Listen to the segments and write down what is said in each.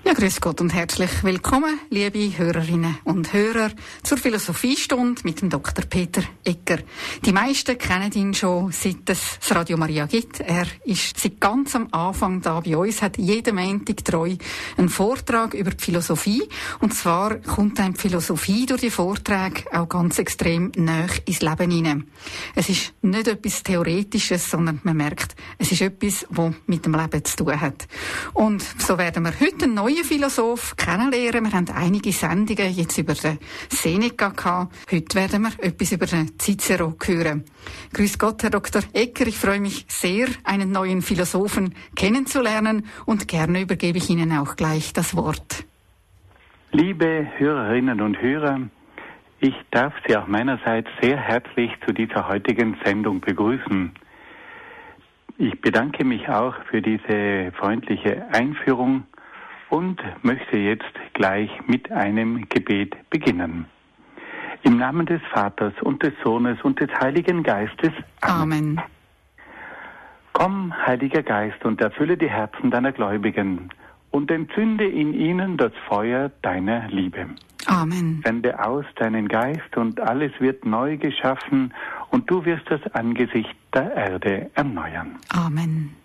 Ja, grüß Gott und herzlich willkommen, liebe Hörerinnen und Hörer, zur Philosophiestunde mit dem Dr. Peter Egger. Die meisten kennen ihn schon, seit es das Radio Maria gibt. Er ist seit ganz am Anfang da bei uns, hat jeden Montag treu einen Vortrag über die Philosophie. Und zwar kommt einem die Philosophie durch die Vorträge auch ganz extrem nahe ins Leben hinein. Es ist nicht etwas Theoretisches, sondern man merkt, es ist etwas, was mit dem Leben zu tun hat. Und so werden wir heute einen neuen Philosoph kennenlernen. Wir haben einige Sendungen jetzt über den Seneca gehabt. Heute werden wir etwas über den Cicero hören. Grüß Gott, Herr Dr. Egger. Ich freue mich sehr, einen neuen Philosophen kennenzulernen und gerne übergebe ich Ihnen auch gleich das Wort. Liebe Hörerinnen und Hörer, ich darf Sie auch meinerseits sehr herzlich zu dieser heutigen Sendung begrüßen. Ich bedanke mich auch für diese freundliche Einführung und möchte jetzt gleich mit einem Gebet beginnen. Im Namen des Vaters und des Sohnes und des Heiligen Geistes. Amen. Komm, Heiliger Geist, und erfülle die Herzen deiner Gläubigen und entzünde in ihnen das Feuer deiner Liebe. Amen. Sende aus deinen Geist und alles wird neu geschaffen und du wirst das Angesicht der Erde erneuern. Amen.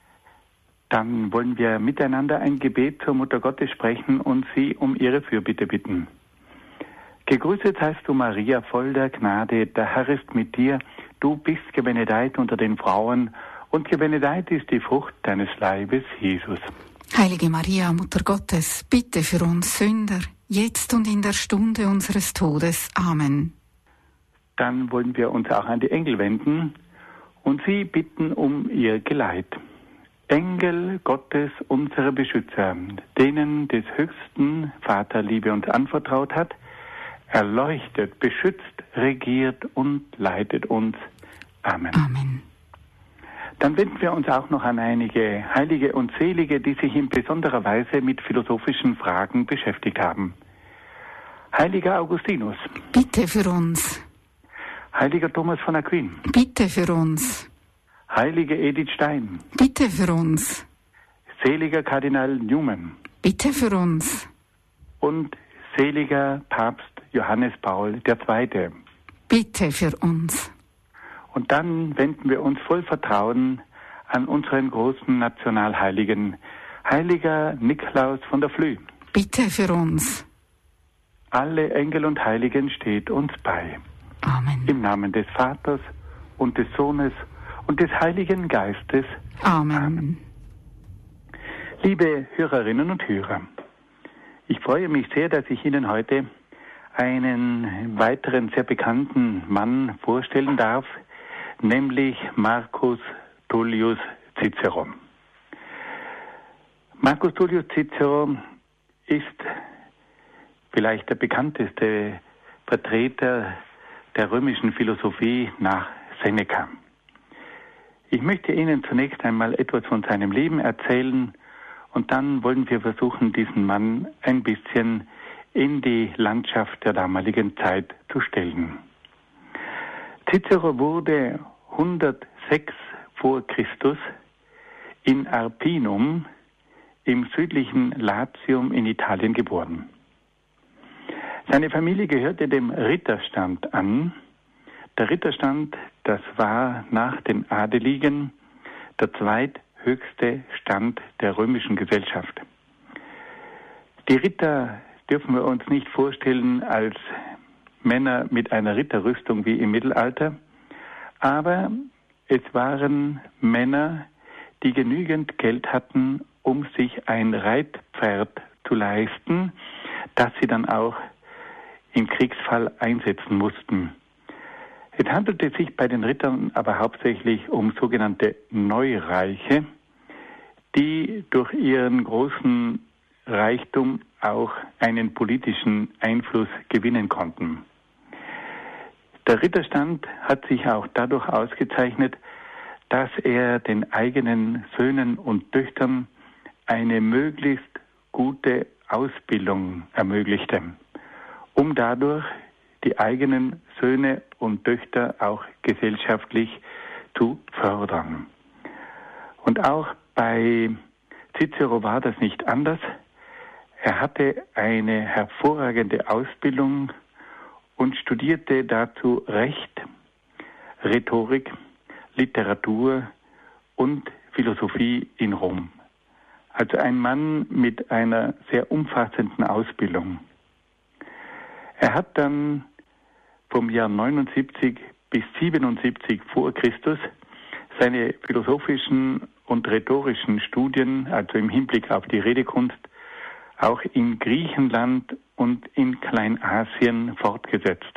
Dann wollen wir miteinander ein Gebet zur Mutter Gottes sprechen und sie um ihre Fürbitte bitten. Gegrüßet seist du, Maria, voll der Gnade, der Herr ist mit dir. Du bist gebenedeit unter den Frauen und gebenedeit ist die Frucht deines Leibes, Jesus. Heilige Maria, Mutter Gottes, bitte für uns Sünder, jetzt und in der Stunde unseres Todes. Amen. Dann wollen wir uns auch an die Engel wenden und sie bitten um ihr Geleit. Engel Gottes, unsere Beschützer, denen des höchsten Vater Liebe uns anvertraut hat, erleuchtet, beschützt, regiert und leitet uns. Amen. Amen. Dann wenden wir uns auch noch an einige Heilige und Selige, die sich in besonderer Weise mit philosophischen Fragen beschäftigt haben. Heiliger Augustinus. Bitte für uns. Heiliger Thomas von Aquin. Bitte für uns. Heilige Edith Stein. Bitte für uns. Seliger Kardinal Newman. Bitte für uns. Und seliger Papst Johannes Paul II. Bitte für uns. Und dann wenden wir uns voll Vertrauen an unseren großen Nationalheiligen, Heiliger Nikolaus von der Flüe. Bitte für uns. Alle Engel und Heiligen steht uns bei. Amen. Im Namen des Vaters und des Sohnes und des Heiligen Geistes. Amen. Amen. Liebe Hörerinnen und Hörer, ich freue mich sehr, dass ich Ihnen heute einen weiteren sehr bekannten Mann vorstellen darf, nämlich Marcus Tullius Cicero. Marcus Tullius Cicero ist vielleicht der bekannteste Vertreter der römischen Philosophie nach Seneca. Ich möchte Ihnen zunächst einmal etwas von seinem Leben erzählen und dann wollen wir versuchen, diesen Mann ein bisschen in die Landschaft der damaligen Zeit zu stellen. Cicero wurde 106 vor Christus in Arpinum im südlichen Latium in Italien geboren. Seine Familie gehörte dem Ritterstand an. Der Ritterstand, das war nach den Adeligen der zweithöchste Stand der römischen Gesellschaft. Die Ritter dürfen wir uns nicht vorstellen als Männer mit einer Ritterrüstung wie im Mittelalter, aber es waren Männer, die genügend Geld hatten, um sich ein Reitpferd zu leisten, das sie dann auch im Kriegsfall einsetzen mussten. Es handelte sich bei den Rittern aber hauptsächlich um sogenannte Neureiche, die durch ihren großen Reichtum auch einen politischen Einfluss gewinnen konnten. Der Ritterstand hat sich auch dadurch ausgezeichnet, dass er den eigenen Söhnen und Töchtern eine möglichst gute Ausbildung ermöglichte, um dadurch die eigenen Söhne und Töchter auch gesellschaftlich zu fördern. Und auch bei Cicero war das nicht anders. Er hatte eine hervorragende Ausbildung und studierte dazu Recht, Rhetorik, Literatur und Philosophie in Rom. Also ein Mann mit einer sehr umfassenden Ausbildung. Er hat dann vom Jahr 79 bis 77 vor Christus seine philosophischen und rhetorischen Studien, also im Hinblick auf die Redekunst, auch in Griechenland und in Kleinasien fortgesetzt.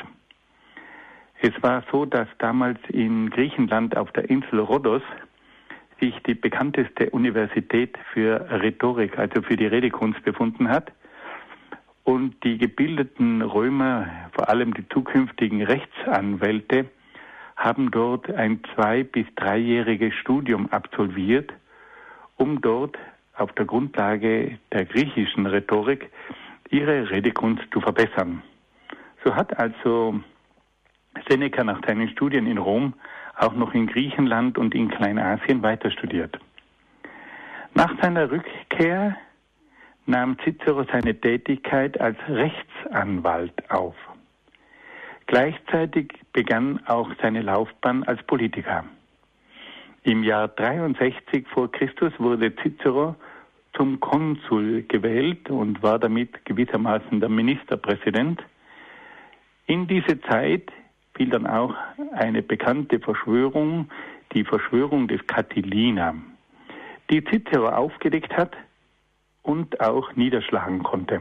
Es war so, dass damals in Griechenland auf der Insel Rhodos sich die bekannteste Universität für Rhetorik, also für die Redekunst, befunden hat. Und die gebildeten Römer, vor allem die zukünftigen Rechtsanwälte, haben dort ein 2- bis 3-jähriges Studium absolviert, um dort auf der Grundlage der griechischen Rhetorik ihre Redekunst zu verbessern. So hat also Seneca nach seinen Studien in Rom auch noch in Griechenland und in Kleinasien weiter studiert. Nach seiner Rückkehr nahm Cicero seine Tätigkeit als Rechtsanwalt auf. Gleichzeitig begann auch seine Laufbahn als Politiker. Im Jahr 63 vor Christus wurde Cicero zum Konsul gewählt und war damit gewissermaßen der Ministerpräsident. In diese Zeit fiel dann auch eine bekannte Verschwörung, die Verschwörung des Catilina, die Cicero aufgedeckt hat und auch niederschlagen konnte.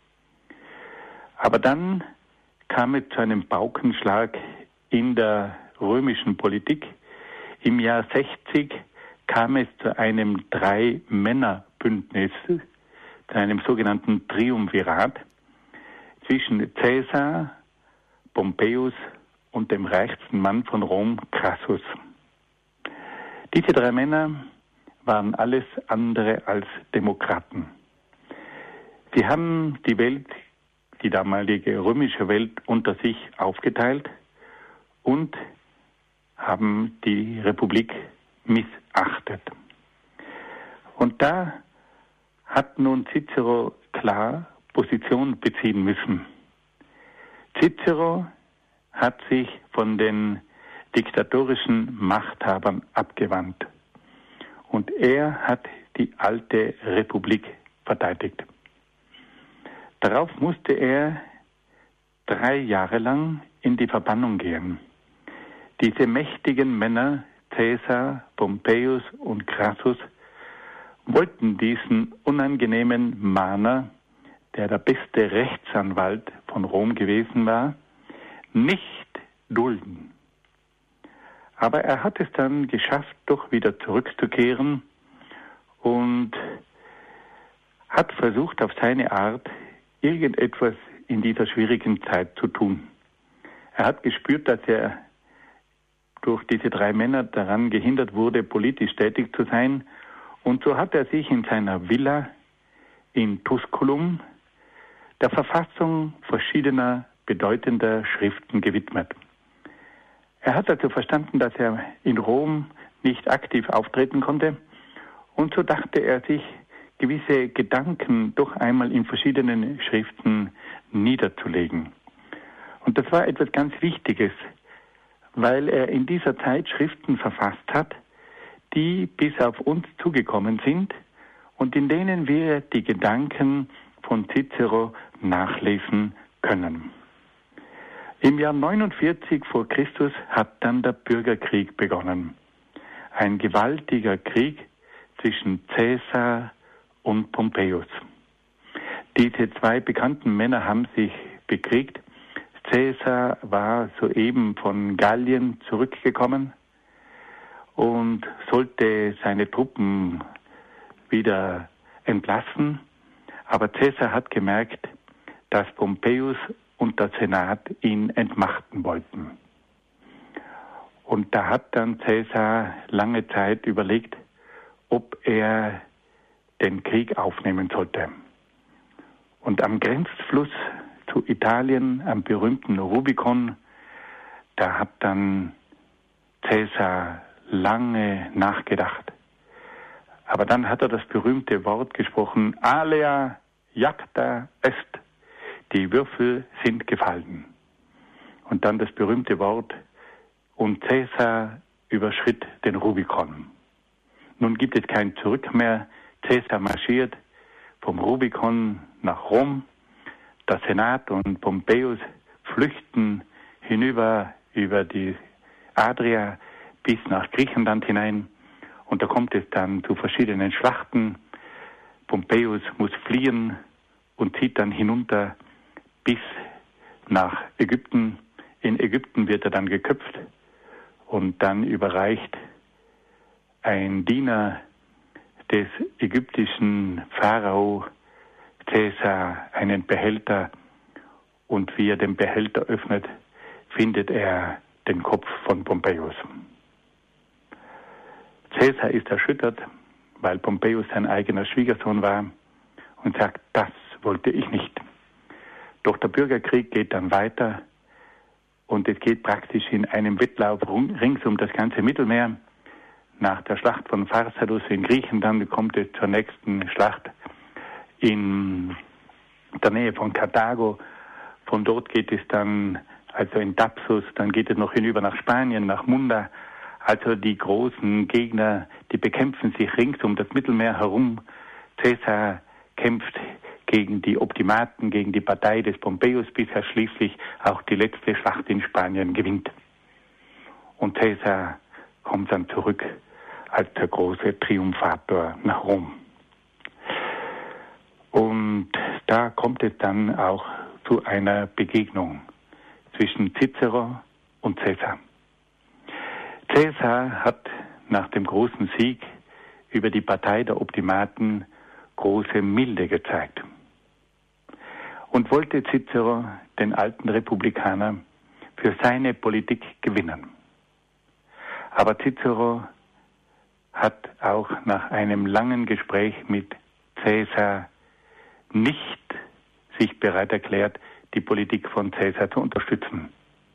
Aber dann kam es zu einem Paukenschlag in der römischen Politik. Im Jahr 60 kam es zu einem 3-Männer-Bündnis, zu einem sogenannten Triumvirat zwischen Caesar, Pompeius und dem reichsten Mann von Rom, Crassus. Diese 3 Männer waren alles andere als Demokraten. Sie haben die Welt, die damalige römische Welt, unter sich aufgeteilt und haben die Republik missachtet. Und da hat nun Cicero klar Position beziehen müssen. Cicero hat sich von den diktatorischen Machthabern abgewandt. Und er hat die alte Republik verteidigt. Darauf musste er 3 Jahre lang in die Verbannung gehen. Diese mächtigen Männer, Caesar, Pompeius und Crassus, wollten diesen unangenehmen Mahner, der beste Rechtsanwalt von Rom gewesen war, nicht dulden. Aber er hat es dann geschafft, doch wieder zurückzukehren und hat versucht, auf seine Art irgendetwas in dieser schwierigen Zeit zu tun. Er hat gespürt, dass er durch diese 3 Männer daran gehindert wurde, politisch tätig zu sein. Und so hat er sich in seiner Villa in Tusculum der Verfassung verschiedener bedeutender Schriften gewidmet. Er hat also verstanden, dass er in Rom nicht aktiv auftreten konnte, und so dachte er sich, gewisse Gedanken doch einmal in verschiedenen Schriften niederzulegen. Und das war etwas ganz Wichtiges, weil er in dieser Zeit Schriften verfasst hat, die bis auf uns zugekommen sind und in denen wir die Gedanken von Cicero nachlesen können. Im Jahr 49 vor Christus hat dann der Bürgerkrieg begonnen. Ein gewaltiger Krieg zwischen Caesar und Pompeius. Diese 2 bekannten Männer haben sich bekriegt. Caesar war soeben von Gallien zurückgekommen und sollte seine Truppen wieder entlassen. Aber Caesar hat gemerkt, dass Pompeius und der Senat ihn entmachten wollten. Und da hat dann Caesar lange Zeit überlegt, ob er den Krieg aufnehmen sollte. Und am Grenzfluss zu Italien, am berühmten Rubikon, da hat dann Caesar lange nachgedacht. Aber dann hat er das berühmte Wort gesprochen, alea jacta est, die Würfel sind gefallen. Und dann das berühmte Wort, und Caesar überschritt den Rubikon. Nun gibt es kein Zurück mehr. Caesar marschiert vom Rubikon nach Rom. Der Senat und Pompeius flüchten hinüber über die Adria bis nach Griechenland hinein. Und da kommt es dann zu verschiedenen Schlachten. Pompeius muss fliehen und zieht dann hinunter bis nach Ägypten. In Ägypten wird er dann geköpft und dann überreicht ein Diener des ägyptischen Pharao Caesar einen Behälter, und wie er den Behälter öffnet, findet er den Kopf von Pompeius. Caesar ist erschüttert, weil Pompeius sein eigener Schwiegersohn war, und sagt, das wollte ich nicht. Doch der Bürgerkrieg geht dann weiter und es geht praktisch in einem Wettlauf rings um das ganze Mittelmeer. Nach der Schlacht von Pharsalus in Griechenland kommt es zur nächsten Schlacht in der Nähe von Karthago. Von dort geht es dann, also in Thapsus, dann geht es noch hinüber nach Spanien, nach Munda. Also die großen Gegner, die bekämpfen sich rings um das Mittelmeer herum. Caesar kämpft gegen die Optimaten, gegen die Partei des Pompeius, bis er schließlich auch die letzte Schlacht in Spanien gewinnt. Und Caesar kommt dann zurück als der große Triumphator nach Rom. Und da kommt es dann auch zu einer Begegnung zwischen Cicero und Caesar. Caesar hat nach dem großen Sieg über die Partei der Optimaten große Milde gezeigt und wollte Cicero, den alten Republikaner, für seine Politik gewinnen. Aber Cicero hat auch nach einem langen Gespräch mit Caesar nicht sich bereit erklärt, die Politik von Caesar zu unterstützen.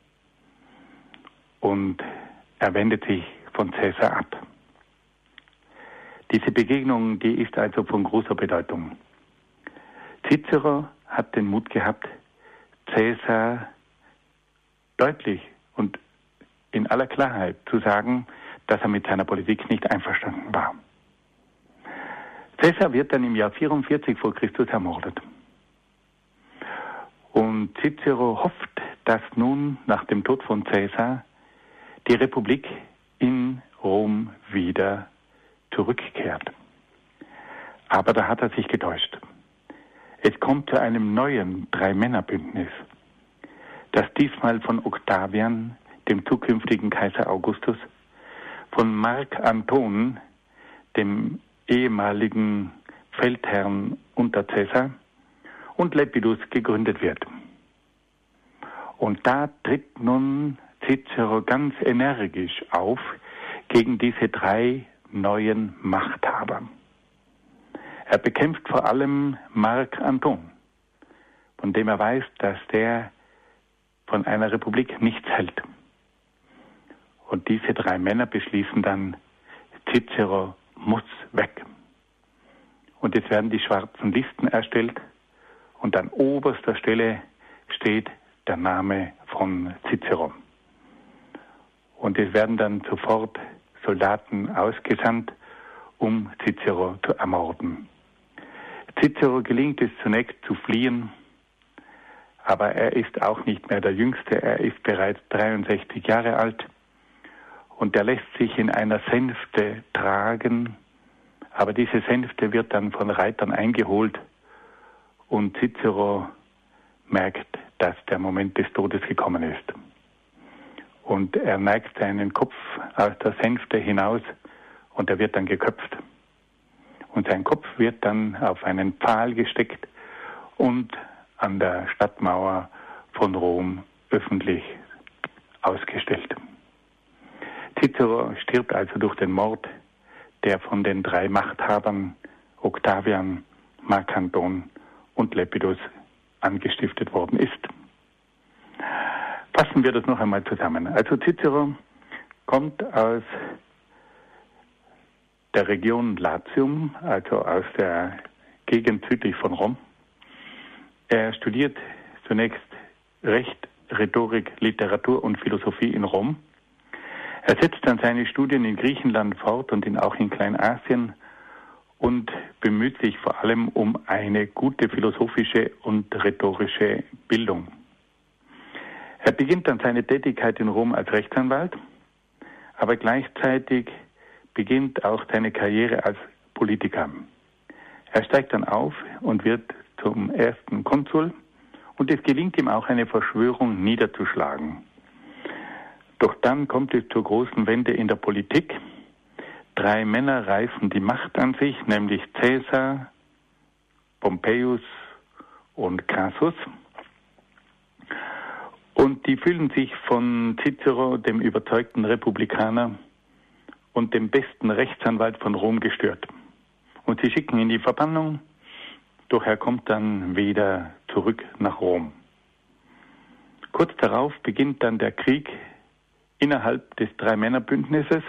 Und er wendet sich von Caesar ab. Diese Begegnung, die ist also von großer Bedeutung. Cicero hat den Mut gehabt, Caesar deutlich und in aller Klarheit zu sagen, dass er mit seiner Politik nicht einverstanden war. Caesar wird dann im Jahr 44 vor Christus ermordet. Und Cicero hofft, dass nun nach dem Tod von Caesar die Republik in Rom wieder zurückkehrt. Aber da hat er sich getäuscht. Es kommt zu einem neuen Drei-Männer-Bündnis, das diesmal von Octavian, dem zukünftigen Kaiser Augustus, von Mark Anton, dem ehemaligen Feldherrn unter Caesar, und Lepidus gegründet wird. Und da tritt nun Cicero ganz energisch auf gegen diese drei neuen Machthaber. Er bekämpft vor allem Mark Anton, von dem er weiß, dass der von einer Republik nichts hält. Und diese drei Männer beschließen dann, Cicero muss weg. Und jetzt werden die schwarzen Listen erstellt und an oberster Stelle steht der Name von Cicero. Und es werden dann sofort Soldaten ausgesandt, um Cicero zu ermorden. Cicero gelingt es zunächst zu fliehen, aber er ist auch nicht mehr der Jüngste, er ist bereits 63 Jahre alt und er lässt sich in einer Sänfte tragen, aber diese Sänfte wird dann von Reitern eingeholt und Cicero merkt, dass der Moment des Todes gekommen ist. Und er neigt seinen Kopf aus der Sänfte hinaus und er wird dann geköpft. Und sein Kopf wird dann auf einen Pfahl gesteckt und an der Stadtmauer von Rom öffentlich ausgestellt. Cicero stirbt also durch den Mord, der von den drei Machthabern Octavian, Mark Anton und Lepidus angestiftet worden ist. Fassen wir das noch einmal zusammen. Also Cicero kommt aus der Region Latium, also aus der Gegend südlich von Rom. Er studiert zunächst Recht, Rhetorik, Literatur und Philosophie in Rom. Er setzt dann seine Studien in Griechenland fort und auch in Kleinasien und bemüht sich vor allem um eine gute philosophische und rhetorische Bildung. Er beginnt dann seine Tätigkeit in Rom als Rechtsanwalt, aber gleichzeitig beginnt auch seine Karriere als Politiker. Er steigt dann auf und wird zum ersten Konsul und es gelingt ihm auch, eine Verschwörung niederzuschlagen. Doch dann kommt es zur großen Wende in der Politik. 3 Männer reißen die Macht an sich, nämlich Caesar, Pompeius und Crassus. Und die fühlen sich von Cicero, dem überzeugten Republikaner und dem besten Rechtsanwalt von Rom, gestört. Und sie schicken ihn in die Verbannung, doch er kommt dann wieder zurück nach Rom. Kurz darauf beginnt dann der Krieg innerhalb des 3-Männer-Bündnisses.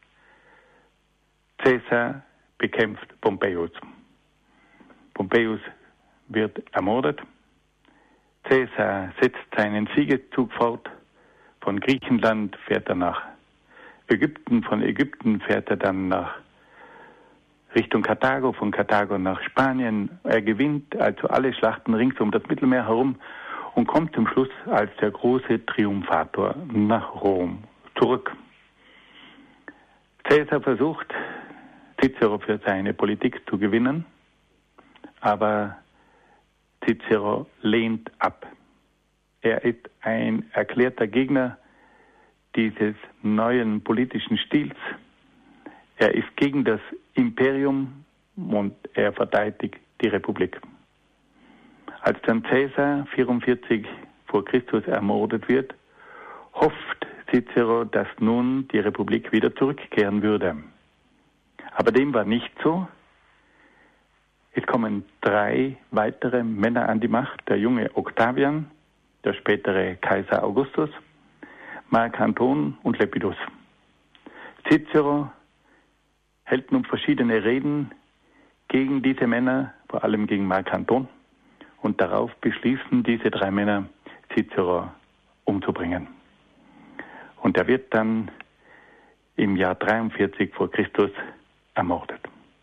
Caesar bekämpft Pompeius. Pompeius wird ermordet. Caesar setzt seinen Siegeszug fort. Von Griechenland fährt er nach Ägypten. Von Ägypten fährt er dann nach Richtung Karthago, von Karthago nach Spanien. Er gewinnt also alle Schlachten rings um das Mittelmeer herum und kommt zum Schluss als der große Triumphator nach Rom zurück. Caesar versucht, Cicero für seine Politik zu gewinnen, aber Cicero lehnt ab. Er ist ein erklärter Gegner dieses neuen politischen Stils. Er ist gegen das Imperium und er verteidigt die Republik. Als dann Caesar 44 vor Christus ermordet wird, hofft Cicero, dass nun die Republik wieder zurückkehren würde. Aber dem war nicht so. Es kommen 3 weitere Männer an die Macht, der junge Octavian, der spätere Kaiser Augustus, Mark Anton und Lepidus. Cicero hält nun verschiedene Reden gegen diese Männer, vor allem gegen Mark Anton, und darauf beschließen diese 3 Männer, Cicero umzubringen. Und er wird dann im Jahr 43 vor Christus ermordet.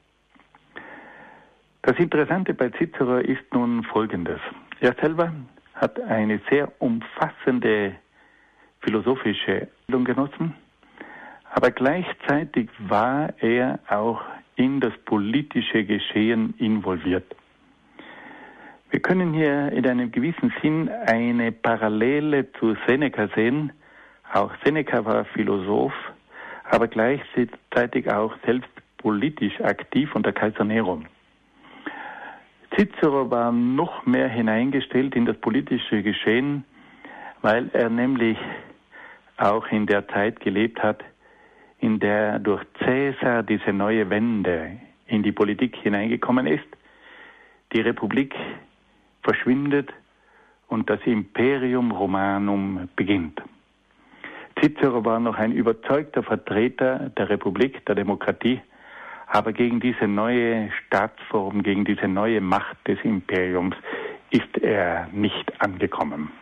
Das Interessante bei Cicero ist nun Folgendes. Er selber hat eine sehr umfassende philosophische Bildung genossen, aber gleichzeitig war er auch in das politische Geschehen involviert. Wir können hier in einem gewissen Sinn eine Parallele zu Seneca sehen. Auch Seneca war Philosoph, aber gleichzeitig auch selbst politisch aktiv unter Kaiser Nero. Cicero war noch mehr hineingestellt in das politische Geschehen, weil er nämlich auch in der Zeit gelebt hat, in der durch Caesar diese neue Wende in die Politik hineingekommen ist. Die Republik verschwindet und das Imperium Romanum beginnt. Cicero war noch ein überzeugter Vertreter der Republik, der Demokratie, aber gegen diese neue Staatsform, gegen diese neue Macht des Imperiums ist er nicht angekommen.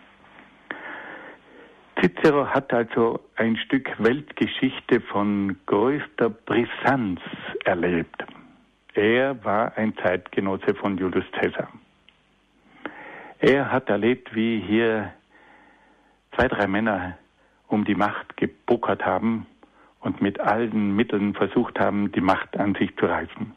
Cicero hat also ein Stück Weltgeschichte von größter Brisanz erlebt. Er war ein Zeitgenosse von Julius Caesar. Er hat erlebt, wie hier 2, 3 Männer um die Macht gepokert haben und mit allen Mitteln versucht haben, die Macht an sich zu reißen.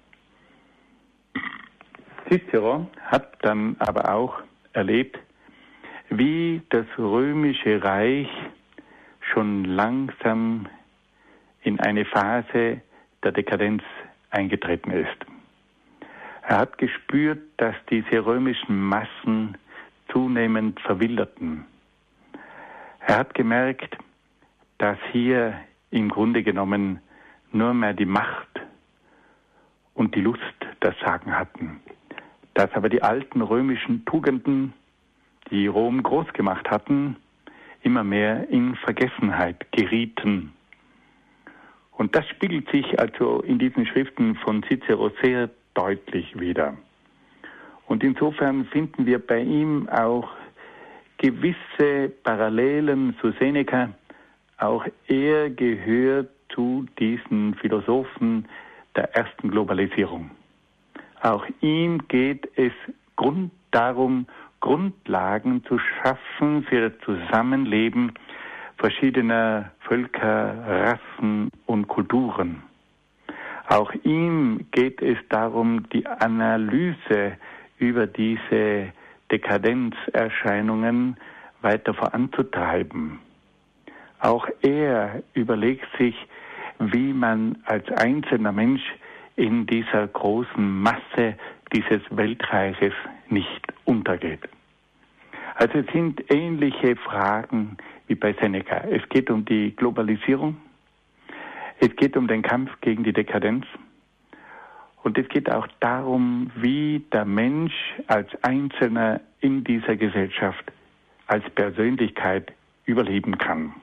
Cicero hat dann aber auch erlebt, wie das römische Reich schon langsam in eine Phase der Dekadenz eingetreten ist. Er hat gespürt, dass diese römischen Massen zunehmend verwilderten. Er hat gemerkt, dass hier im Grunde genommen nur mehr die Macht und die Lust das Sagen hatten. Dass aber die alten römischen Tugenden, die Rom groß gemacht hatten, immer mehr in Vergessenheit gerieten. Und das spiegelt sich also in diesen Schriften von Cicero sehr deutlich wider. Und insofern finden wir bei ihm auch gewisse Parallelen zu Seneca. Auch er gehört zu diesen Philosophen der ersten Globalisierung. Auch ihm geht es darum, Grundlagen zu schaffen für das Zusammenleben verschiedener Völker, Rassen und Kulturen. Auch ihm geht es darum, die Analyse über diese Dekadenzerscheinungen weiter voranzutreiben. Auch er überlegt sich, wie man als einzelner Mensch in dieser großen Masse dieses Weltreiches nicht untergeht. Also es sind ähnliche Fragen wie bei Seneca. Es geht um die Globalisierung, es geht um den Kampf gegen die Dekadenz und es geht auch darum, wie der Mensch als Einzelner in dieser Gesellschaft als Persönlichkeit überleben kann.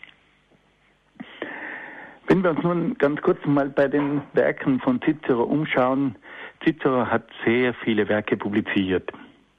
Wenn wir uns nun ganz kurz mal bei den Werken von Cicero umschauen, Cicero hat sehr viele Werke publiziert.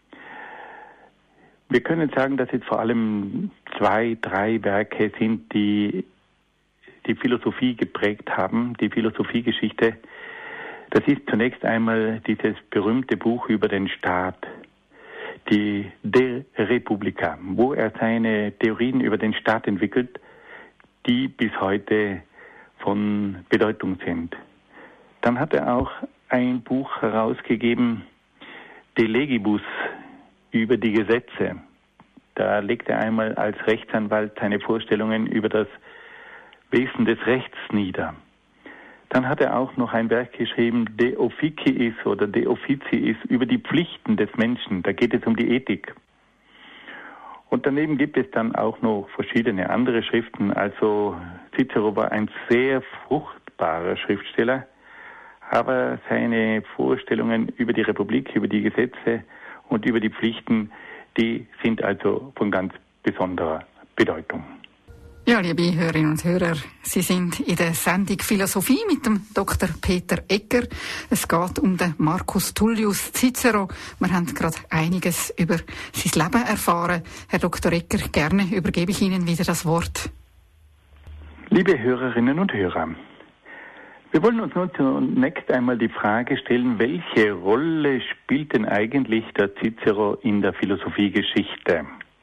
Wir können sagen, dass es vor allem 2, 3 Werke sind, die die Philosophie geprägt haben, die Philosophiegeschichte. Das ist zunächst einmal dieses berühmte Buch über den Staat, die De Republica, wo er seine Theorien über den Staat entwickelt, die bis heute von Bedeutung sind. Dann hat er auch ein Buch herausgegeben, De Legibus, über die Gesetze. Da legt er einmal als Rechtsanwalt seine Vorstellungen über das Wesen des Rechts nieder. Dann hat er auch noch ein Werk geschrieben, De Officiis oder De Officiis, über die Pflichten des Menschen. Da geht es um die Ethik. Und daneben gibt es dann auch noch verschiedene andere Schriften. Also Cicero war ein sehr fruchtbarer Schriftsteller, aber seine Vorstellungen über die Republik, über die Gesetze und über die Pflichten, die sind also von ganz besonderer Bedeutung. Ja, liebe Hörerinnen und Hörer, Sie sind in der Sendung Philosophie mit dem Dr. Peter Egger. Es geht um den Marcus Tullius Cicero. Wir haben gerade einiges über sein Leben erfahren. Herr Dr. Egger, gerne übergebe ich Ihnen wieder das Wort. Liebe Hörerinnen und Hörer, wir wollen uns nun zunächst einmal die Frage stellen, welche Rolle spielt denn eigentlich der Cicero in der Philosophiegeschichte?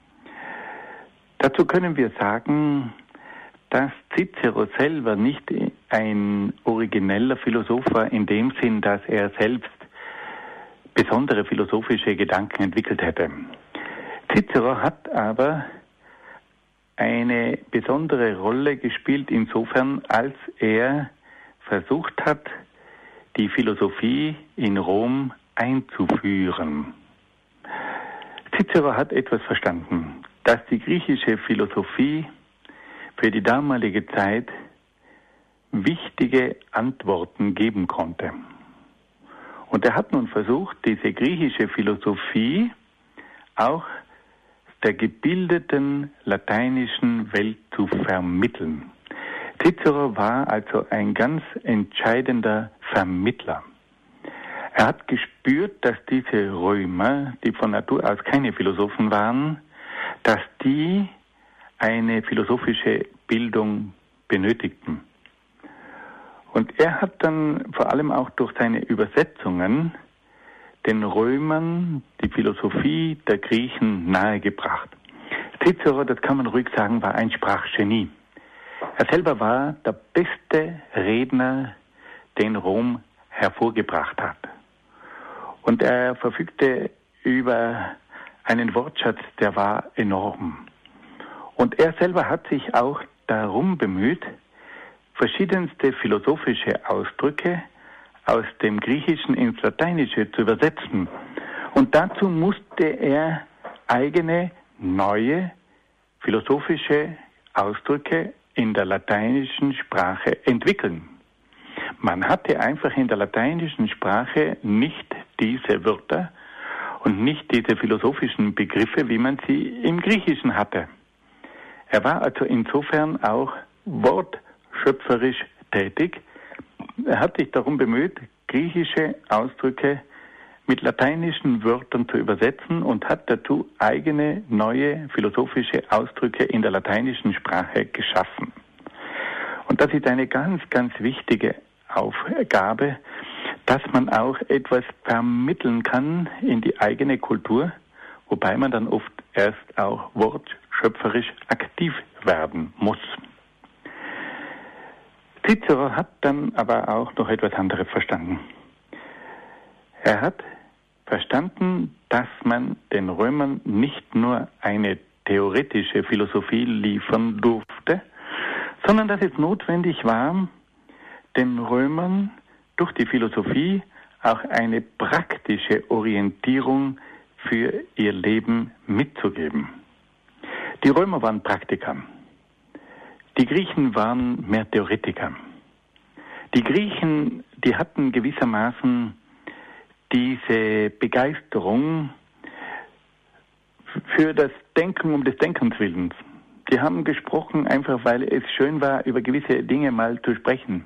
Dazu können wir sagen, dass Cicero selber nicht ein origineller Philosoph war, in dem Sinn, dass er selbst besondere philosophische Gedanken entwickelt hätte. Cicero hat aber eine besondere Rolle gespielt insofern, als er versucht hat, die Philosophie in Rom einzuführen. Cicero hat etwas verstanden, dass die griechische Philosophie für die damalige Zeit wichtige Antworten geben konnte. Und er hat nun versucht, diese griechische Philosophie auch der gebildeten lateinischen Welt zu vermitteln. Cicero war also ein ganz entscheidender Vermittler. Er hat gespürt, dass diese Römer, die von Natur aus keine Philosophen waren, dass die eine philosophische Bildung benötigten. Und er hat dann vor allem auch durch seine Übersetzungen den Römern die Philosophie der Griechen nahegebracht. Cicero, das kann man ruhig sagen, war ein Sprachgenie. Er selber war der beste Redner, den Rom hervorgebracht hat. Und er verfügte über einen Wortschatz, der war enorm. Und er selber hat sich auch darum bemüht, verschiedenste philosophische Ausdrücke aus dem Griechischen ins Lateinische zu übersetzen. Und dazu musste er eigene, neue philosophische Ausdrücke in der lateinischen Sprache entwickeln. Man hatte einfach in der lateinischen Sprache nicht diese Wörter und nicht diese philosophischen Begriffe, wie man sie im Griechischen hatte. Er war also insofern auch wortschöpferisch tätig. Er hat sich darum bemüht, griechische Ausdrücke mit lateinischen Wörtern zu übersetzen und hat dazu eigene neue philosophische Ausdrücke in der lateinischen Sprache geschaffen. Und das ist eine ganz, ganz wichtige Aufgabe, dass man auch etwas vermitteln kann in die eigene Kultur, wobei man dann oft erst auch wortschöpferisch aktiv werden muss. Cicero hat dann aber auch noch etwas anderes verstanden. Er hat verstanden, dass man den Römern nicht nur eine theoretische Philosophie liefern durfte, sondern dass es notwendig war, den Römern durch die Philosophie auch eine praktische Orientierung für ihr Leben mitzugeben. Die Römer waren Praktiker. Die Griechen waren mehr Theoretiker. Die Griechen, die hatten gewissermaßen diese Begeisterung für das Denken um des Denkens Willens. Die haben gesprochen, einfach weil es schön war, über gewisse Dinge mal zu sprechen.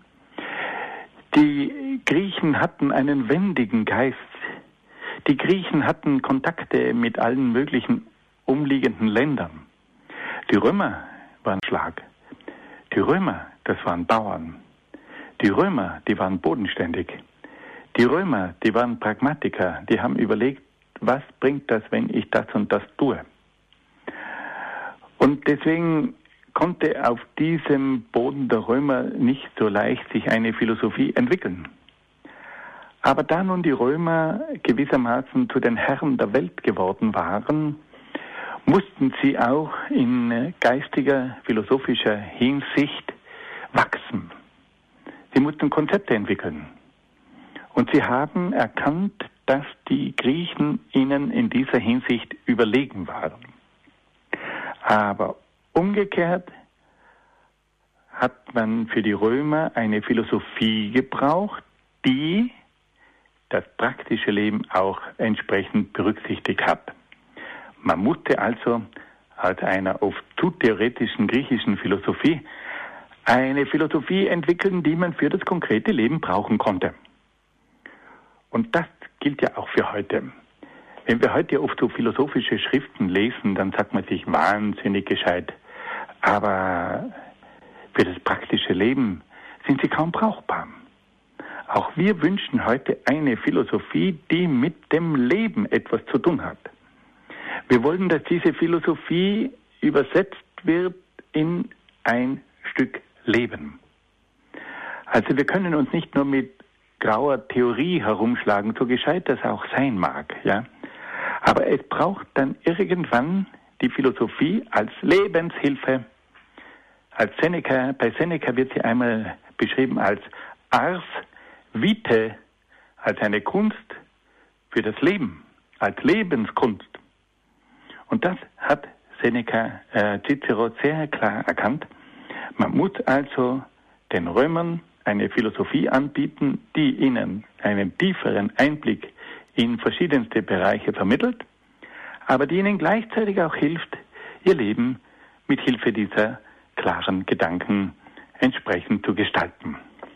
Die Griechen hatten einen wendigen Geist. Die Griechen hatten Kontakte mit allen möglichen umliegenden Ländern. Die Römer waren Schlag. Die Römer, das waren Bauern. Die Römer, die waren bodenständig. Die Römer, die waren Pragmatiker. Die haben überlegt, was bringt das, wenn ich das und das tue? Und deswegen konnte auf diesem Boden der Römer nicht so leicht sich eine Philosophie entwickeln. Aber da nun die Römer gewissermaßen zu den Herren der Welt geworden waren, mussten sie auch in geistiger, philosophischer Hinsicht wachsen. Sie mussten Konzepte entwickeln. Und sie haben erkannt, dass die Griechen ihnen in dieser Hinsicht überlegen waren. Aber umgekehrt hat man für die Römer eine Philosophie gebraucht, die das praktische Leben auch entsprechend berücksichtigt hat. Man musste also aus einer oft zu theoretischen griechischen Philosophie eine Philosophie entwickeln, die man für das konkrete Leben brauchen konnte. Und das gilt ja auch für heute. Wenn wir heute oft so philosophische Schriften lesen, dann sagt man sich wahnsinnig gescheit. Aber für das praktische Leben sind sie kaum brauchbar. Auch wir wünschen heute eine Philosophie, die mit dem Leben etwas zu tun hat. Wir wollen, dass diese Philosophie übersetzt wird in ein Stück Leben. Also wir können uns nicht nur mit grauer Theorie herumschlagen, so gescheit das auch sein mag, ja. Aber es braucht dann irgendwann die Philosophie als Lebenshilfe. Bei Seneca wird sie einmal beschrieben als Ars Vitae, als eine Kunst für das Leben, als Lebenskunst. Und das hat Cicero sehr klar erkannt. Man muss also den Römern eine Philosophie anbieten, die ihnen einen tieferen Einblick in verschiedenste Bereiche vermittelt, aber die ihnen gleichzeitig auch hilft, ihr Leben mit Hilfe dieser klaren Gedanken entsprechend zu gestalten.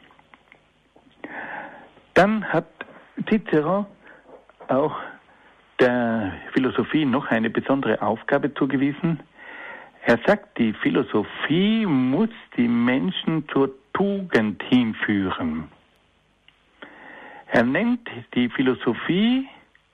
Dann hat Cicero auch der Philosophie noch eine besondere Aufgabe zugewiesen. Er sagt, die Philosophie muss die Menschen zur Tugend hinführen. Er nennt die Philosophie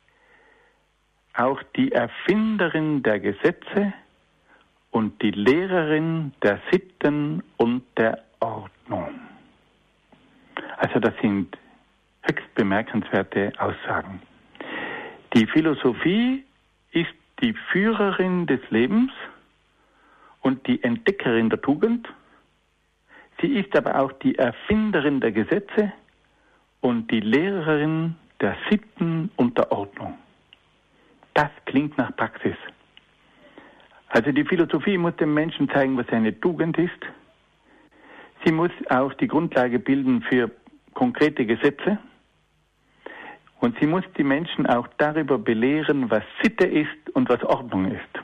auch die Erfinderin der Gesetze und die Lehrerin der Sitten und der Ordnung. Also das sind höchst bemerkenswerte Aussagen. Die Philosophie ist die Führerin des Lebens und die Entdeckerin der Tugend. Sie ist aber auch die Erfinderin der Gesetze und die Lehrerin der Sitten und der Ordnung. Das klingt nach Praxis. Also die Philosophie muss dem Menschen zeigen, was eine Tugend ist. Sie muss auch die Grundlage bilden für konkrete Gesetze. Und sie muss die Menschen auch darüber belehren, was Sitte ist und was Ordnung ist.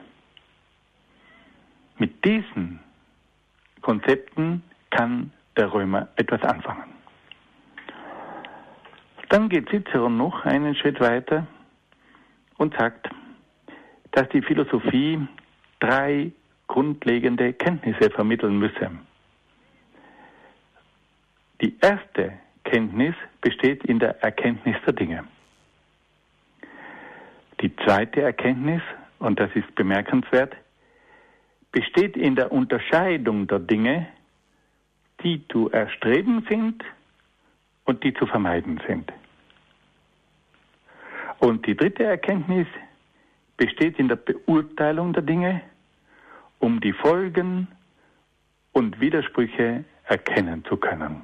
Mit diesen Konzepten kann der Römer etwas anfangen. Dann geht Cicero noch einen Schritt weiter und sagt, dass die Philosophie 3 grundlegende Kenntnisse vermitteln müsse. Die erste Kenntnis besteht in der Erkenntnis der Dinge. Die zweite Erkenntnis, und das ist bemerkenswert, besteht in der Unterscheidung der Dinge, die zu erstreben sind und die zu vermeiden sind. Und die dritte Erkenntnis besteht in der Beurteilung der Dinge, um die Folgen und Widersprüche erkennen zu können.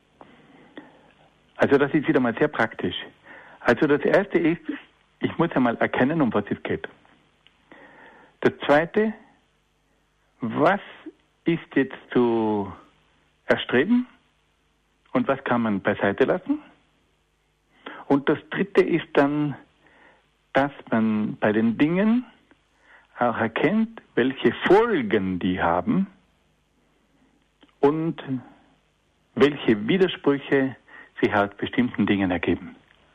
Also das ist wieder mal sehr praktisch. Also das erste ist, ich muss einmal erkennen, um was es geht. Das zweite, was ist jetzt zu erstreben und was kann man beiseite lassen? Und das dritte ist dann, dass man bei den Dingen auch erkennt, welche Folgen die haben und welche Widersprüche sich aus bestimmten Dingen ergeben.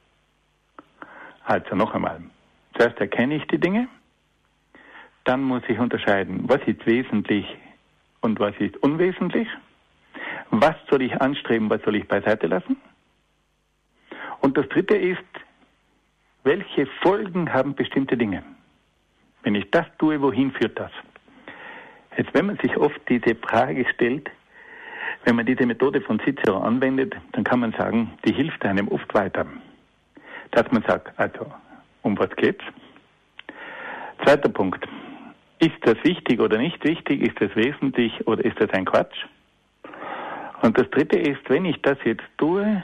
Also noch einmal. Zuerst erkenne ich die Dinge, dann muss ich unterscheiden, was ist wesentlich und was ist unwesentlich, was soll ich anstreben, was soll ich beiseite lassen. Und das dritte ist, welche Folgen haben bestimmte Dinge? Wenn ich das tue, wohin führt das? Jetzt, wenn man sich oft diese Frage stellt, wenn man diese Methode von Cicero anwendet, dann kann man sagen, die hilft einem oft weiter. Dass man sagt, also, um was geht's? Zweiter Punkt. Ist das wichtig oder nicht wichtig? Ist das wesentlich oder ist das ein Quatsch? Und das dritte ist, wenn ich das jetzt tue,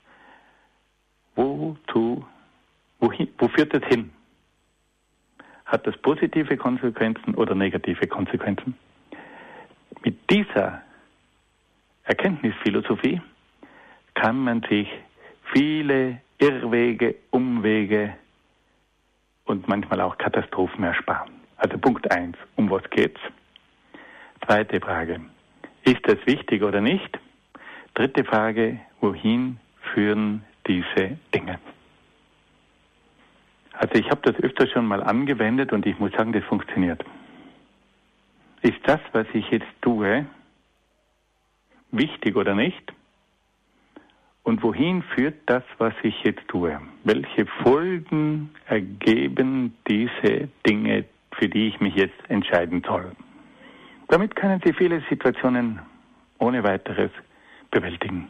wo führt das hin? Hat das positive Konsequenzen oder negative Konsequenzen? Mit dieser Erkenntnisphilosophie kann man sich viele Irrwege, Umwege und manchmal auch Katastrophen ersparen. Also Punkt 1, um was geht's? Zweite Frage, ist das wichtig oder nicht? Dritte Frage, wohin führen diese Dinge? Also ich habe das öfter schon mal angewendet und ich muss sagen, das funktioniert. Ist das, was ich jetzt tue, wichtig oder nicht? Und wohin führt das, was ich jetzt tue? Welche Folgen ergeben diese Dinge, für die ich mich jetzt entscheiden soll? Damit können Sie viele Situationen ohne weiteres bewältigen.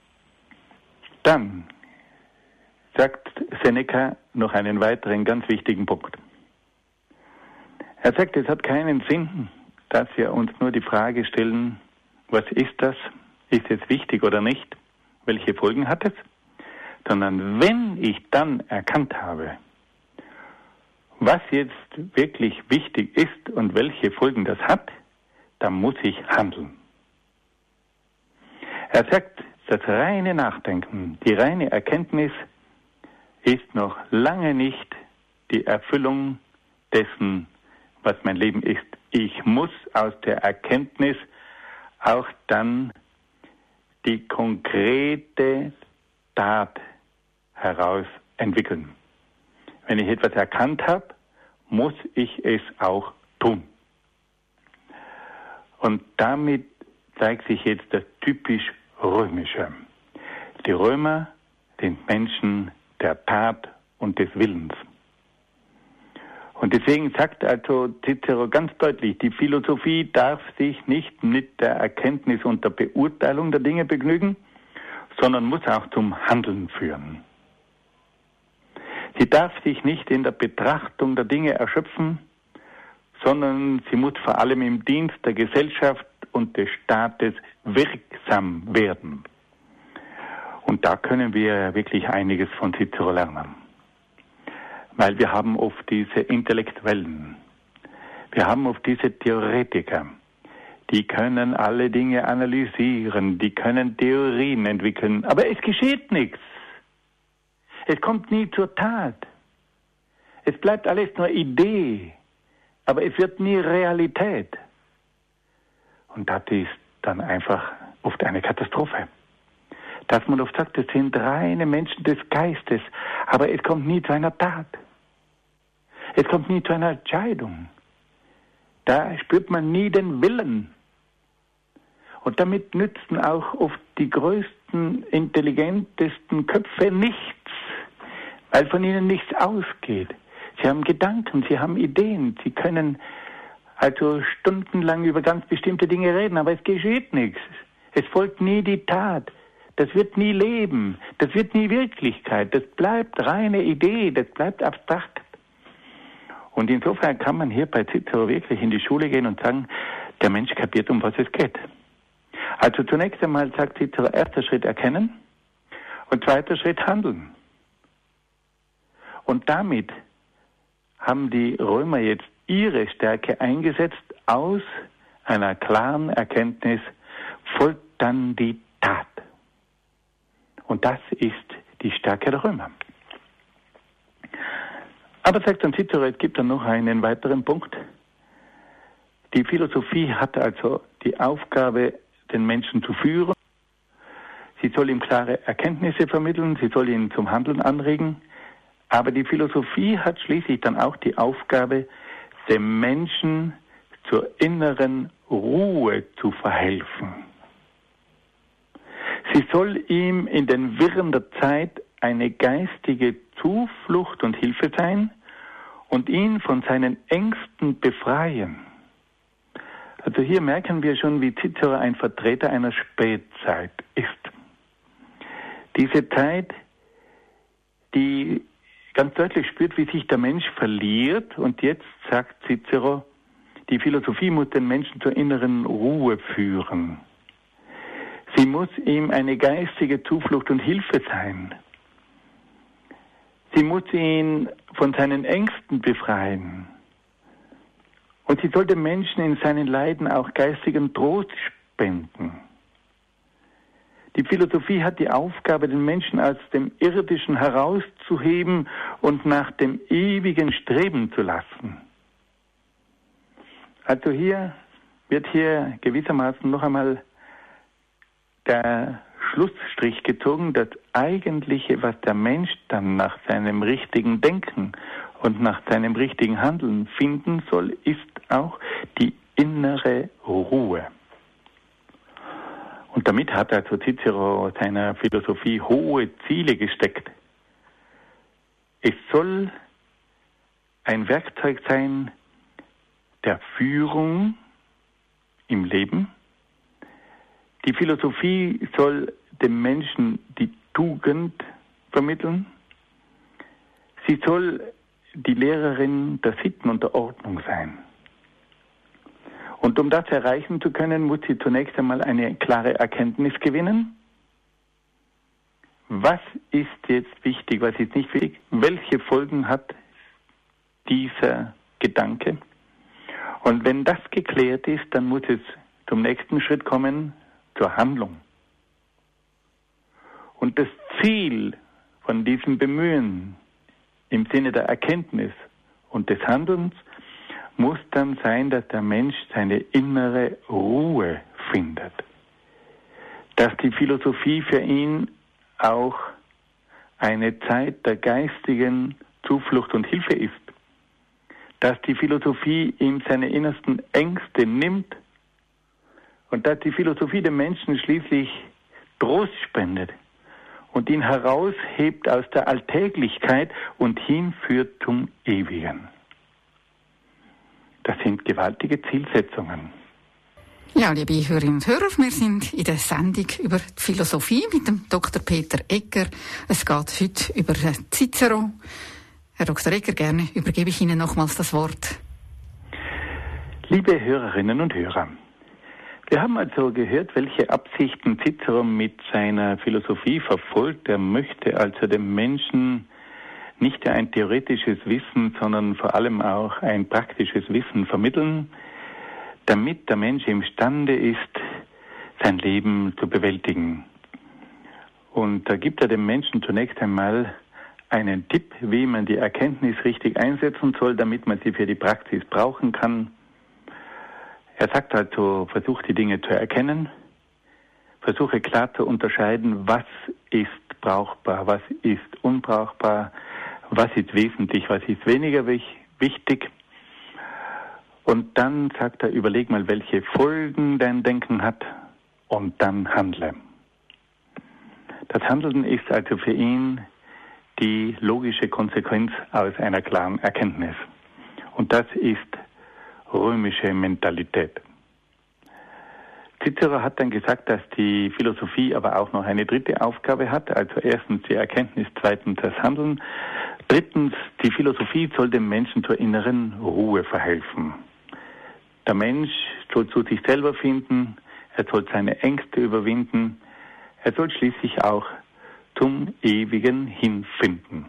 Dann sagt Seneca noch einen weiteren ganz wichtigen Punkt. Er sagt, es hat keinen Sinn, dass wir uns nur die Frage stellen, was ist das? Ist es wichtig oder nicht? Welche Folgen hat es? Sondern wenn ich dann erkannt habe, was jetzt wirklich wichtig ist und welche Folgen das hat, dann muss ich handeln. Er sagt, das reine Nachdenken, die reine Erkenntnis ist noch lange nicht die Erfüllung dessen, was mein Leben ist. Ich muss aus der Erkenntnis auch dann die konkrete Tat heraus entwickeln. Wenn ich etwas erkannt habe, muss ich es auch tun. Und damit zeigt sich jetzt das typisch Römische. Die Römer sind Menschen der Tat und des Willens. Und deswegen sagt also Cicero ganz deutlich, die Philosophie darf sich nicht mit der Erkenntnis und der Beurteilung der Dinge begnügen, sondern muss auch zum Handeln führen. Sie darf sich nicht in der Betrachtung der Dinge erschöpfen, sondern sie muss vor allem im Dienst der Gesellschaft und des Staates wirksam werden. Und da können wir wirklich einiges von Cicero lernen. Weil wir haben oft diese Intellektuellen, wir haben oft diese Theoretiker, die können alle Dinge analysieren, die können Theorien entwickeln, aber es geschieht nichts. Es kommt nie zur Tat. Es bleibt alles nur Idee, aber es wird nie Realität. Und das ist dann einfach oft eine Katastrophe. dass man oft sagt, das sind reine Menschen des Geistes, aber es kommt nie zu einer Tat. Es kommt nie zu einer Entscheidung. Da spürt man nie den Willen. Und damit nützen auch oft die größten, intelligentesten Köpfe nichts, weil von ihnen nichts ausgeht. Sie haben Gedanken, sie haben Ideen, sie können also stundenlang über ganz bestimmte Dinge reden, aber es geschieht nichts. Es folgt nie die Tat. Das wird nie Leben. Das wird nie Wirklichkeit. Das bleibt reine Idee. Das bleibt abstrakt. Und insofern kann man hier bei Cicero wirklich in die Schule gehen und sagen, der Mensch kapiert, um was es geht. Also zunächst einmal sagt Cicero, erster Schritt erkennen und zweiter Schritt handeln. Und damit haben die Römer jetzt ihre Stärke eingesetzt. Aus einer klaren Erkenntnis folgt dann die Tat. Und das ist die Stärke der Römer. Aber sagt dann Cicero, es gibt dann noch einen weiteren Punkt. Die Philosophie hat also die Aufgabe, den Menschen zu führen. Sie soll ihm klare Erkenntnisse vermitteln, sie soll ihn zum Handeln anregen. Aber die Philosophie hat schließlich dann auch die Aufgabe, dem Menschen zur inneren Ruhe zu verhelfen. Sie soll ihm in den Wirren der Zeit eine geistige Zuflucht und Hilfe sein und ihn von seinen Ängsten befreien. Also hier merken wir schon, wie Cicero ein Vertreter einer Spätzeit ist. Diese Zeit, die ganz deutlich spürt, wie sich der Mensch verliert, und jetzt sagt Cicero, die Philosophie muss den Menschen zur inneren Ruhe führen. Sie muss ihm eine geistige Zuflucht und Hilfe sein. Sie muss ihn von seinen Ängsten befreien. Und sie soll dem Menschen in seinen Leiden auch geistigen Trost spenden. Die Philosophie hat die Aufgabe, den Menschen aus dem Irdischen herauszuheben und nach dem Ewigen streben zu lassen. Also hier wird gewissermaßen noch einmal der Schlussstrich gezogen, das Eigentliche, was der Mensch dann nach seinem richtigen Denken und nach seinem richtigen Handeln finden soll, ist auch die innere Ruhe. Und damit hat also Cicero seiner Philosophie hohe Ziele gesteckt. Es soll ein Werkzeug sein der Führung im Leben. Die Philosophie soll dem Menschen die Tugend vermitteln. Sie soll die Lehrerin der Sitten und der Ordnung sein. Und um das erreichen zu können, muss sie zunächst einmal eine klare Erkenntnis gewinnen. Was ist jetzt wichtig, was ist nicht wichtig? Welche Folgen hat dieser Gedanke? Und wenn das geklärt ist, dann muss es zum nächsten Schritt kommen, zur Handlung. Und das Ziel von diesem Bemühen im Sinne der Erkenntnis und des Handelns muss dann sein, dass der Mensch seine innere Ruhe findet. Dass die Philosophie für ihn auch eine Zeit der geistigen Zuflucht und Hilfe ist. Dass die Philosophie ihm seine innersten Ängste nimmt und dass die Philosophie dem Menschen schließlich Trost spendet und ihn heraushebt aus der Alltäglichkeit und hinführt zum Ewigen. Das sind gewaltige Zielsetzungen. Ja, liebe Hörerinnen und Hörer, wir sind in der Sendung über die Philosophie mit dem Dr. Peter Egger. Es geht heute über Cicero. Herr Dr. Egger, gerne übergebe ich Ihnen nochmals das Wort. Liebe Hörerinnen und Hörer, wir haben also gehört, welche Absichten Cicero mit seiner Philosophie verfolgt. Er möchte also dem Menschen nicht nur ein theoretisches Wissen, sondern vor allem auch ein praktisches Wissen vermitteln, damit der Mensch imstande ist, sein Leben zu bewältigen. Und da gibt er dem Menschen zunächst einmal einen Tipp, wie man die Erkenntnis richtig einsetzen soll, damit man sie für die Praxis brauchen kann. Er sagt also, versucht die Dinge zu erkennen, versuche klar zu unterscheiden, was ist brauchbar, was ist unbrauchbar, was ist wesentlich, was ist weniger wichtig. Und dann sagt er, überleg mal, welche Folgen dein Denken hat und dann handle. Das Handeln ist also für ihn die logische Konsequenz aus einer klaren Erkenntnis. Und das ist römische Mentalität. Cicero hat dann gesagt, dass die Philosophie aber auch noch eine dritte Aufgabe hat. Also erstens die Erkenntnis, zweitens das Handeln. Drittens, die Philosophie soll dem Menschen zur inneren Ruhe verhelfen. Der Mensch soll zu sich selber finden, er soll seine Ängste überwinden, er soll schließlich auch zum Ewigen hinfinden.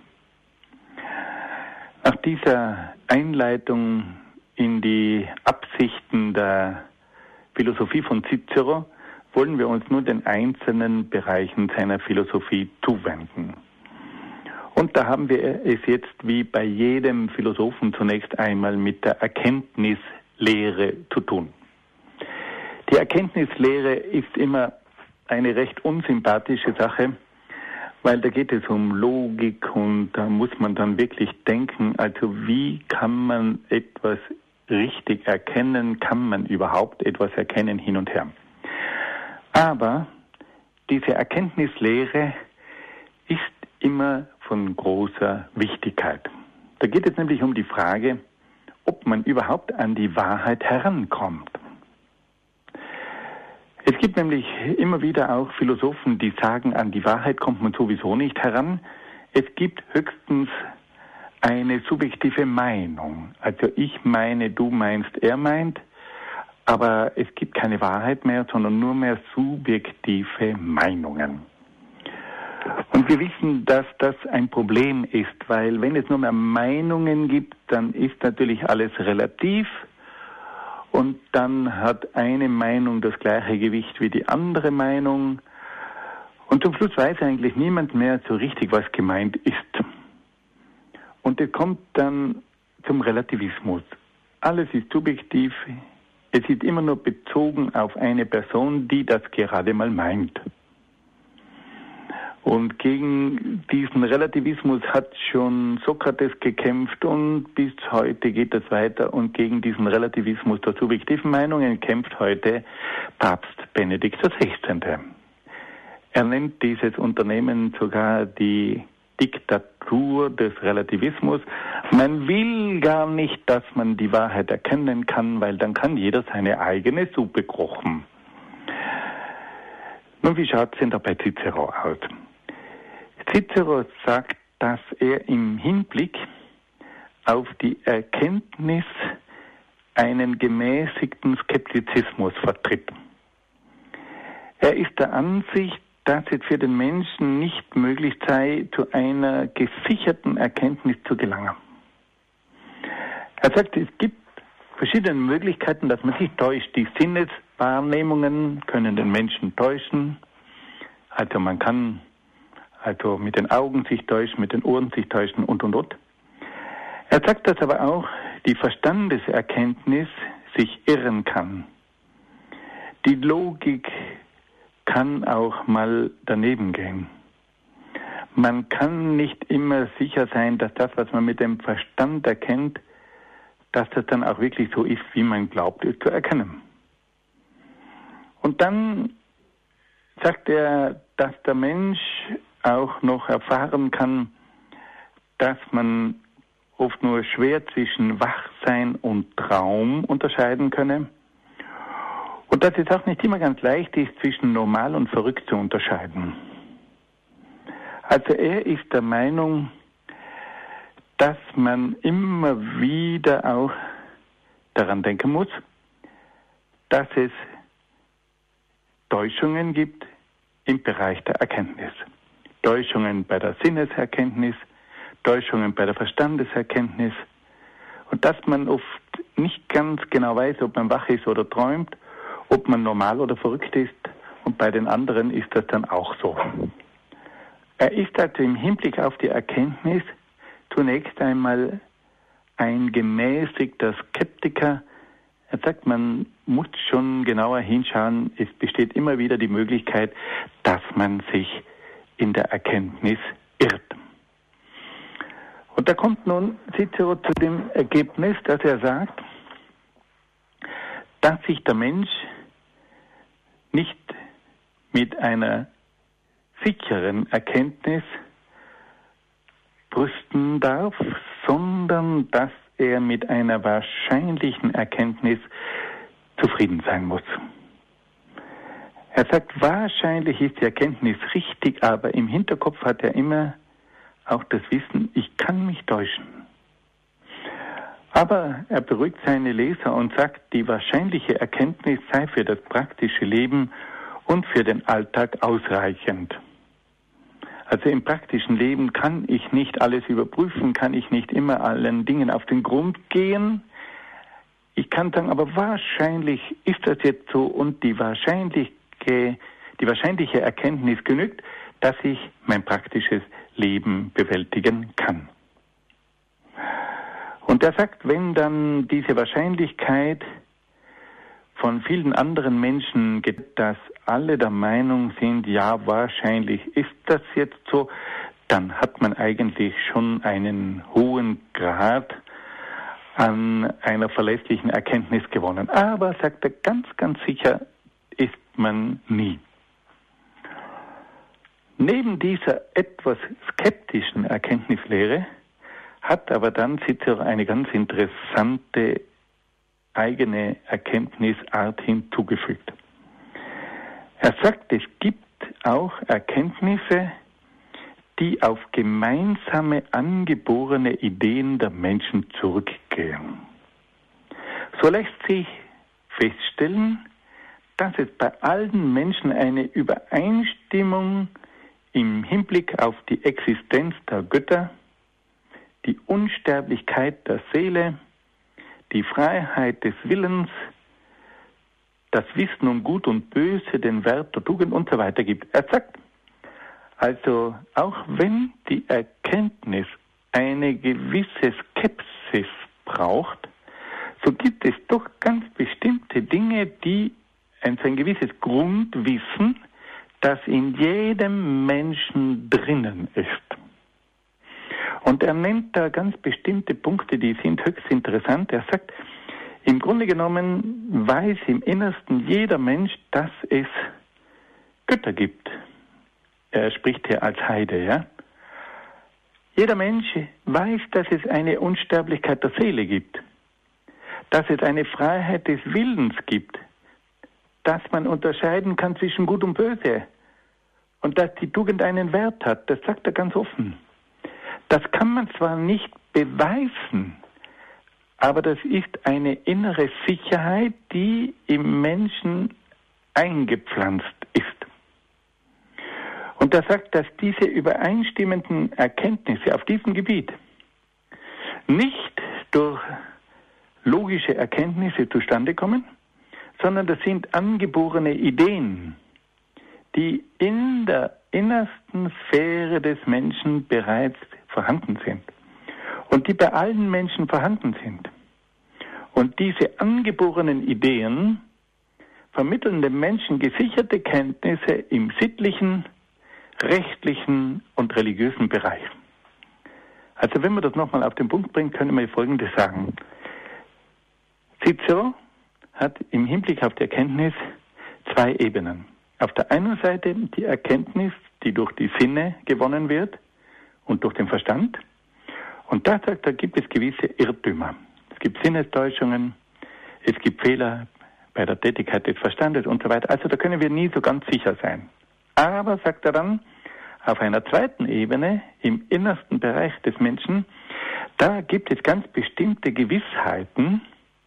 Nach dieser Einleitung in die Absichten der Philosophie von Cicero wollen wir uns nun den einzelnen Bereichen seiner Philosophie zuwenden. Und da haben wir es jetzt wie bei jedem Philosophen zunächst einmal mit der Erkenntnislehre zu tun. Die Erkenntnislehre ist immer eine recht unsympathische Sache, weil da geht es um Logik und da muss man dann wirklich denken, also wie kann man etwas richtig erkennen, kann man überhaupt etwas erkennen hin und her. Aber diese Erkenntnislehre ist immer von großer Wichtigkeit. Da geht es nämlich um die Frage, ob man überhaupt an die Wahrheit herankommt. Es gibt nämlich immer wieder auch Philosophen, die sagen, an die Wahrheit kommt man sowieso nicht heran. Es gibt höchstens eine subjektive Meinung. Also ich meine, du meinst, er meint, aber es gibt keine Wahrheit mehr, sondern nur mehr subjektive Meinungen. Und wir wissen, dass das ein Problem ist, weil wenn es nur mehr Meinungen gibt, dann ist natürlich alles relativ. Und dann hat eine Meinung das gleiche Gewicht wie die andere Meinung. Und zum Schluss weiß eigentlich niemand mehr so richtig, was gemeint ist. Und es kommt dann zum Relativismus. Alles ist subjektiv. Es ist immer nur bezogen auf eine Person, die das gerade mal meint. Und gegen diesen Relativismus hat schon Sokrates gekämpft und bis heute geht es weiter. Und gegen diesen Relativismus der subjektiven Meinungen kämpft heute Papst Benedikt XVI. Er nennt dieses Unternehmen sogar die Diktatur des Relativismus. Man will gar nicht, dass man die Wahrheit erkennen kann, weil dann kann jeder seine eigene Suppe kochen. Nun, wie schaut es denn da bei Cicero aus? Cicero sagt, dass er im Hinblick auf die Erkenntnis einen gemäßigten Skeptizismus vertritt. Er ist der Ansicht, dass es für den Menschen nicht möglich sei, zu einer gesicherten Erkenntnis zu gelangen. Er sagt, es gibt verschiedene Möglichkeiten, dass man sich täuscht. Die Sinneswahrnehmungen können den Menschen täuschen. Also man kann mit den Augen sich täuschen, mit den Ohren sich täuschen und. Er sagt, dass aber auch die Verstandeserkenntnis sich irren kann. Die Logik kann auch mal daneben gehen. Man kann nicht immer sicher sein, dass das, was man mit dem Verstand erkennt, dass das dann auch wirklich so ist, wie man glaubt, es zu erkennen. Und dann sagt er, dass der Mensch auch noch erfahren kann, dass man oft nur schwer zwischen Wachsein und Traum unterscheiden könne. Und dass es auch nicht immer ganz leicht ist, zwischen normal und verrückt zu unterscheiden. Also er ist der Meinung, dass man immer wieder auch daran denken muss, dass es Täuschungen gibt im Bereich der Erkenntnis. Täuschungen bei der Sinneserkenntnis, Täuschungen bei der Verstandeserkenntnis und dass man oft nicht ganz genau weiß, ob man wach ist oder träumt, ob man normal oder verrückt ist und bei den anderen ist das dann auch so. Er ist also im Hinblick auf die Erkenntnis zunächst einmal ein gemäßigter Skeptiker, Er sagt, man muss schon genauer hinschauen. Es besteht immer wieder die Möglichkeit, dass man sich in der Erkenntnis irrt. Und da kommt nun Cicero zu dem Ergebnis, dass er sagt, dass sich der Mensch nicht mit einer sicheren Erkenntnis brüsten darf, sondern dass er mit einer wahrscheinlichen Erkenntnis zufrieden sein muss. Er sagt, wahrscheinlich ist die Erkenntnis richtig, aber im Hinterkopf hat er immer auch das Wissen, ich kann mich täuschen. Aber er beruhigt seine Leser und sagt, die wahrscheinliche Erkenntnis sei für das praktische Leben und für den Alltag ausreichend. Also im praktischen Leben kann ich nicht alles überprüfen, kann ich nicht immer allen Dingen auf den Grund gehen. Ich kann sagen, aber wahrscheinlich ist das jetzt so und die wahrscheinliche Erkenntnis genügt, dass ich mein praktisches Leben bewältigen kann. Und er sagt, wenn dann diese Wahrscheinlichkeit von vielen anderen Menschen geht, dass alle der Meinung sind, ja, wahrscheinlich ist das jetzt so, dann hat man eigentlich schon einen hohen Grad an einer verlässlichen Erkenntnis gewonnen. Aber, sagt er, ganz, ganz sicher ist man nie. Neben dieser etwas skeptischen Erkenntnislehre hat aber dann Cicero eine ganz interessante eigene Erkenntnisart hinzugefügt. Er sagt, es gibt auch Erkenntnisse, die auf gemeinsame angeborene Ideen der Menschen zurückgehen. So lässt sich feststellen, dass es bei allen Menschen eine Übereinstimmung im Hinblick auf die Existenz der Götter, die Unsterblichkeit der Seele, die Freiheit des Willens, das Wissen um Gut und Böse, den Wert der Tugend und so weiter gibt. Er sagt, also auch wenn die Erkenntnis eine gewisse Skepsis braucht, so gibt es doch ganz bestimmte Dinge, die ein gewisses Grundwissen, das in jedem Menschen drinnen ist. Und er nennt da ganz bestimmte Punkte, die sind höchst interessant. Er sagt, im Grunde genommen weiß im Innersten jeder Mensch, dass es Götter gibt. Er spricht hier als Heide, ja. Jeder Mensch weiß, dass es eine Unsterblichkeit der Seele gibt, dass es eine Freiheit des Willens gibt, dass man unterscheiden kann zwischen Gut und Böse und dass die Tugend einen Wert hat. Das sagt er ganz offen. Das kann man zwar nicht beweisen, aber das ist eine innere Sicherheit, die im Menschen eingepflanzt ist. Und er sagt, dass diese übereinstimmenden Erkenntnisse auf diesem Gebiet nicht durch logische Erkenntnisse zustande kommen, sondern das sind angeborene Ideen, die in der innersten Sphäre des Menschen bereits vorhanden sind und die bei allen Menschen vorhanden sind. Und diese angeborenen Ideen vermitteln dem Menschen gesicherte Kenntnisse im sittlichen, rechtlichen und religiösen Bereich. Also wenn man das nochmal auf den Punkt bringt, können wir Folgendes sagen. Cicero hat im Hinblick auf die Erkenntnis zwei Ebenen. Auf der einen Seite die Erkenntnis, die durch die Sinne gewonnen wird und durch den Verstand. Und da sagt er, gibt es gewisse Irrtümer. Es gibt Sinnestäuschungen, es gibt Fehler bei der Tätigkeit des Verstandes und so weiter. Also da können wir nie so ganz sicher sein. Aber, sagt er dann, auf einer zweiten Ebene, im innersten Bereich des Menschen, da gibt es ganz bestimmte Gewissheiten,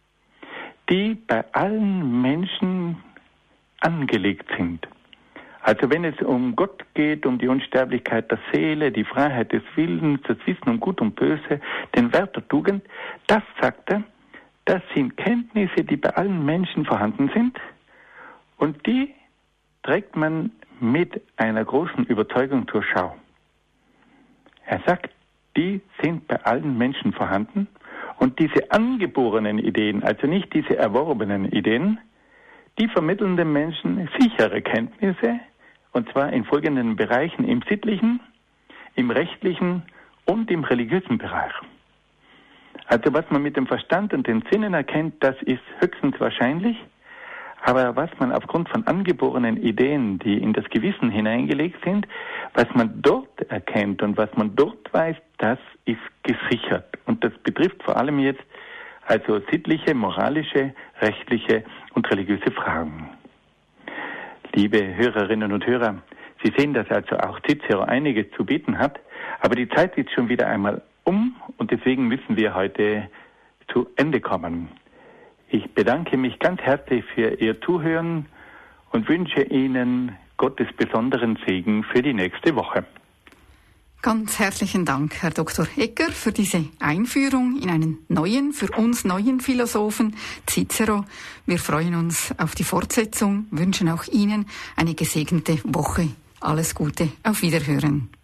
die bei allen Menschen angelegt sind. Also wenn es um Gott geht, um die Unsterblichkeit der Seele, die Freiheit des Willens, das Wissen um Gut und Böse, den Wert der Tugend, das, sagt er, das sind Kenntnisse, die bei allen Menschen vorhanden sind und die trägt man mit einer großen Überzeugung zur Schau. Er sagt, die sind bei allen Menschen vorhanden Und diese angeborenen Ideen, also nicht diese erworbenen Ideen, die vermitteln den Menschen sichere Kenntnisse, und zwar in folgenden Bereichen: im sittlichen, im rechtlichen und im religiösen Bereich. Also was man mit dem Verstand und den Sinnen erkennt, das ist höchstens wahrscheinlich, aber was man aufgrund von angeborenen Ideen, die in das Gewissen hineingelegt sind, was man dort erkennt und was man dort weiß, das ist gesichert. Und das betrifft vor allem jetzt also sittliche, moralische, rechtliche und religiöse Fragen. Liebe Hörerinnen und Hörer, Sie sehen, dass also auch Cicero einiges zu bieten hat, aber die Zeit ist schon wieder einmal um und deswegen müssen wir heute zu Ende kommen. Ich bedanke mich ganz herzlich für Ihr Zuhören und wünsche Ihnen Gottes besonderen Segen für die nächste Woche. Ganz herzlichen Dank, Herr Dr. Egger, für diese Einführung in einen neuen, für uns neuen Philosophen, Cicero. Wir freuen uns auf die Fortsetzung, wünschen auch Ihnen eine gesegnete Woche. Alles Gute, auf Wiederhören.